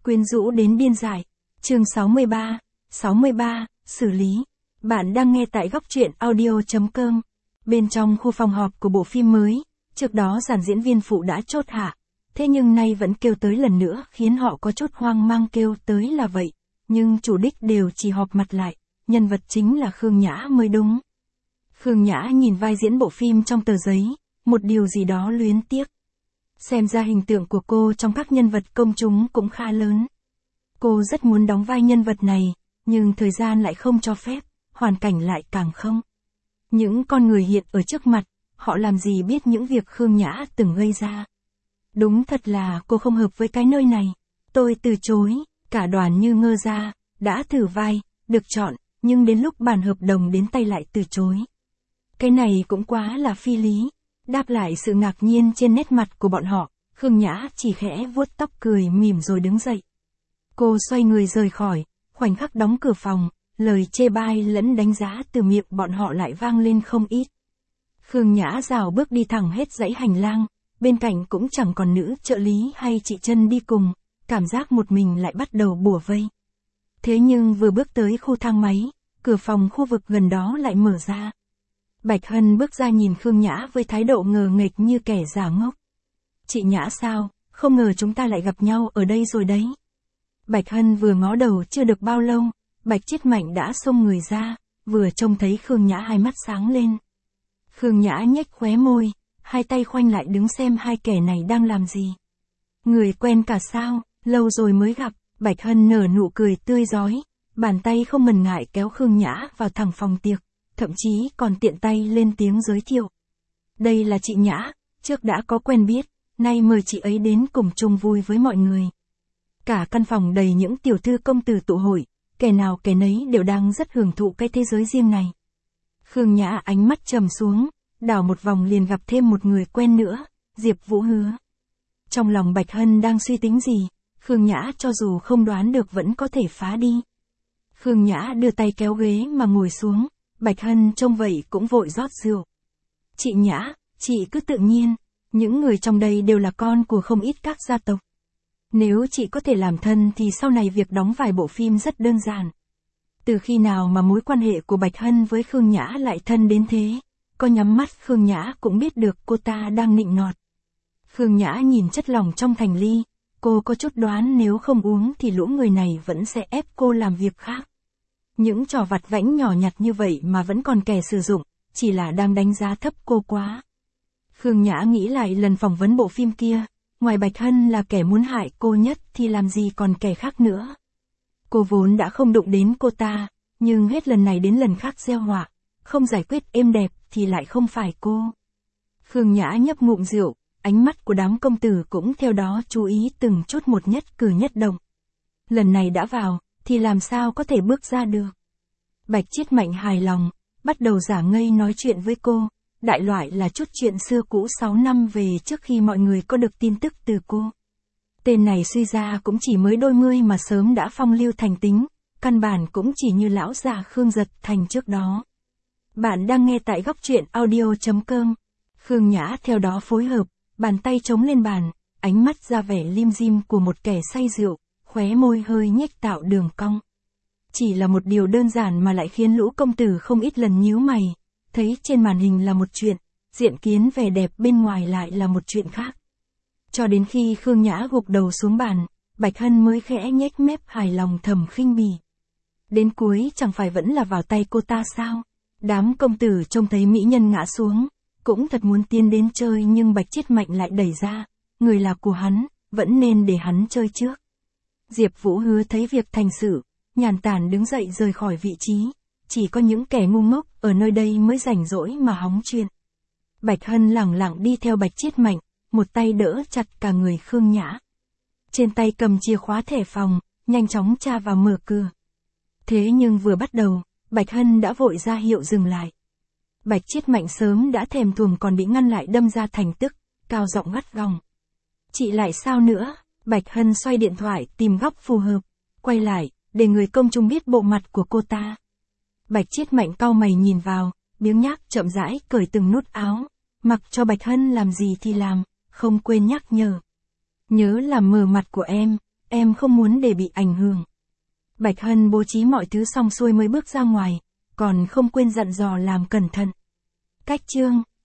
Quyến rũ đến điên dại. Chương 63, xử lý. Bạn đang nghe tại góc truyện audio.com. Bên trong khu phòng họp của bộ phim mới, trước đó dàn diễn viên phụ đã chốt hạ. Thế nhưng nay vẫn kêu tới lần nữa khiến họ có chút hoang mang, kêu tới là vậy. Nhưng chủ đích đều chỉ họp mặt lại, nhân vật chính là Khương Nhã mới đúng. Khương Nhã nhìn vai diễn bộ phim trong tờ giấy, một điều gì đó luyến tiếc. Xem ra hình tượng của cô trong các nhân vật công chúng cũng khá lớn. Cô rất muốn đóng vai nhân vật này, nhưng thời gian lại không cho phép, hoàn cảnh lại càng không. Những con người hiện ở trước mặt, họ làm gì biết những việc Khương Nhã từng gây ra. Đúng thật là cô không hợp với cái nơi này. Tôi từ chối, cả đoàn như ngơ ra, đã thử vai, được chọn, nhưng đến lúc bản hợp đồng đến tay lại từ chối. Cái này cũng quá là phi lý. Đáp lại sự ngạc nhiên trên nét mặt của bọn họ, Khương Nhã chỉ khẽ vuốt tóc cười mỉm rồi đứng dậy. Cô xoay người rời khỏi, khoảnh khắc đóng cửa phòng, lời chê bai lẫn đánh giá từ miệng bọn họ lại vang lên không ít. Khương Nhã rảo bước đi thẳng hết dãy hành lang, bên cạnh cũng chẳng còn nữ trợ lý hay chị Trân đi cùng, cảm giác một mình lại bắt đầu bủa vây. Thế nhưng vừa bước tới khu thang máy, cửa phòng khu vực gần đó lại mở ra. Bạch Hân bước ra nhìn Khương Nhã với thái độ ngờ nghệch như kẻ giả ngốc. Chị Nhã sao, không ngờ chúng ta lại gặp nhau ở đây rồi đấy. Bạch Hân vừa ngó đầu chưa được bao lâu, Bạch Chiết Mạnh đã xông người ra, vừa trông thấy Khương Nhã hai mắt sáng lên. Khương Nhã nhếch khóe môi, hai tay khoanh lại đứng xem hai kẻ này đang làm gì. Người quen cả sao, lâu rồi mới gặp. Bạch Hân nở nụ cười tươi rói, bàn tay không ngần ngại kéo Khương Nhã vào thẳng phòng tiệc, thậm chí còn tiện tay lên tiếng giới thiệu. Đây là chị Nhã, trước đã có quen biết, nay mời chị ấy đến cùng chung vui với mọi người. Cả căn phòng đầy những tiểu thư công tử tụ hội, kẻ nào kẻ nấy đều đang rất hưởng thụ cái thế giới riêng này. Khương Nhã ánh mắt trầm xuống, đảo một vòng liền gặp thêm một người quen nữa, Diệp Vũ Hứa. Trong lòng Bạch Hân đang suy tính gì, Khương Nhã cho dù không đoán được vẫn có thể phá đi. Khương Nhã đưa tay kéo ghế mà ngồi xuống, Bạch Hân trông vậy cũng vội rót rượu. Chị Nhã, chị cứ tự nhiên, những người trong đây đều là con của không ít các gia tộc. Nếu chị có thể làm thân thì sau này việc đóng vài bộ phim rất đơn giản. Từ khi nào mà mối quan hệ của Bạch Hân với Khương Nhã lại thân đến thế, có nhắm mắt Khương Nhã cũng biết được cô ta đang nịnh nọt. Khương Nhã nhìn chất lỏng trong thành ly, cô có chút đoán nếu không uống thì lũ người này vẫn sẽ ép cô làm việc khác. Những trò vặt vãnh nhỏ nhặt như vậy mà vẫn còn kẻ sử dụng, chỉ là đang đánh giá thấp cô quá. Khương Nhã nghĩ lại lần phỏng vấn bộ phim kia, ngoài Bạch Hân là kẻ muốn hại cô nhất thì làm gì còn kẻ khác nữa. Cô vốn đã không đụng đến cô ta, nhưng hết lần này đến lần khác gieo họa, không giải quyết êm đẹp thì lại không phải cô. Khương Nhã nhấp ngụm rượu, ánh mắt của đám công tử cũng theo đó chú ý từng chút một nhất cử nhất động. Lần này đã vào, thì làm sao có thể bước ra được. Bạch Chiết Mạnh hài lòng, bắt đầu giả ngây nói chuyện với cô, đại loại là chút chuyện xưa cũ 6 năm về trước khi mọi người có được tin tức từ cô. Tên này suy ra cũng chỉ mới đôi mươi mà sớm đã phong lưu thành tính, căn bản cũng chỉ như lão già Khương Giật Thành trước đó. Bạn đang nghe tại góc truyện audio.com. Khương Nhã theo đó phối hợp, bàn tay chống lên bàn, ánh mắt ra vẻ lim dim của một kẻ say rượu, khóe môi hơi nhếch tạo đường cong. Chỉ là một điều đơn giản mà lại khiến lũ công tử không ít lần nhíu mày, thấy trên màn hình là một chuyện, diện kiến vẻ đẹp bên ngoài lại là một chuyện khác. Cho đến khi Khương Nhã gục đầu xuống bàn, Bạch Hân mới khẽ nhếch mép hài lòng thầm khinh bỉ. Đến cuối chẳng phải vẫn là vào tay cô ta sao? Đám công tử trông thấy mỹ nhân ngã xuống, cũng thật muốn tiến đến chơi nhưng Bạch Chiết Mạnh lại đẩy ra, người là của hắn, vẫn nên để hắn chơi trước. Diệp Vũ Hứa thấy việc thành sự, nhàn tản đứng dậy rời khỏi vị trí, chỉ có những kẻ ngu ngốc ở nơi đây mới rảnh rỗi mà hóng chuyện. Bạch Hân lẳng lặng đi theo Bạch Chiết Mạnh, một tay đỡ chặt cả người Khương Nhã. Trên tay cầm chìa khóa thẻ phòng, nhanh chóng tra vào mở cửa. Thế nhưng vừa bắt đầu, Bạch Hân đã vội ra hiệu dừng lại. Bạch Chiết Mạnh sớm đã thèm thuồng còn bị ngăn lại đâm ra thành tức, cao giọng gắt gỏng. Chị lại sao nữa? Bạch Hân xoay điện thoại tìm góc phù hợp, quay lại, để người công chúng biết bộ mặt của cô ta. Bạch Chiết Mạnh cau mày nhìn vào, biếng nhác chậm rãi cởi từng nút áo, mặc cho Bạch Hân làm gì thì làm, không quên nhắc nhở. Nhớ làm mờ mặt của em em không muốn để bị ảnh hưởng. Bạch Hân bố trí mọi thứ xong xuôi mới bước ra ngoài, còn không quên dặn dò làm cẩn thận. Cách chương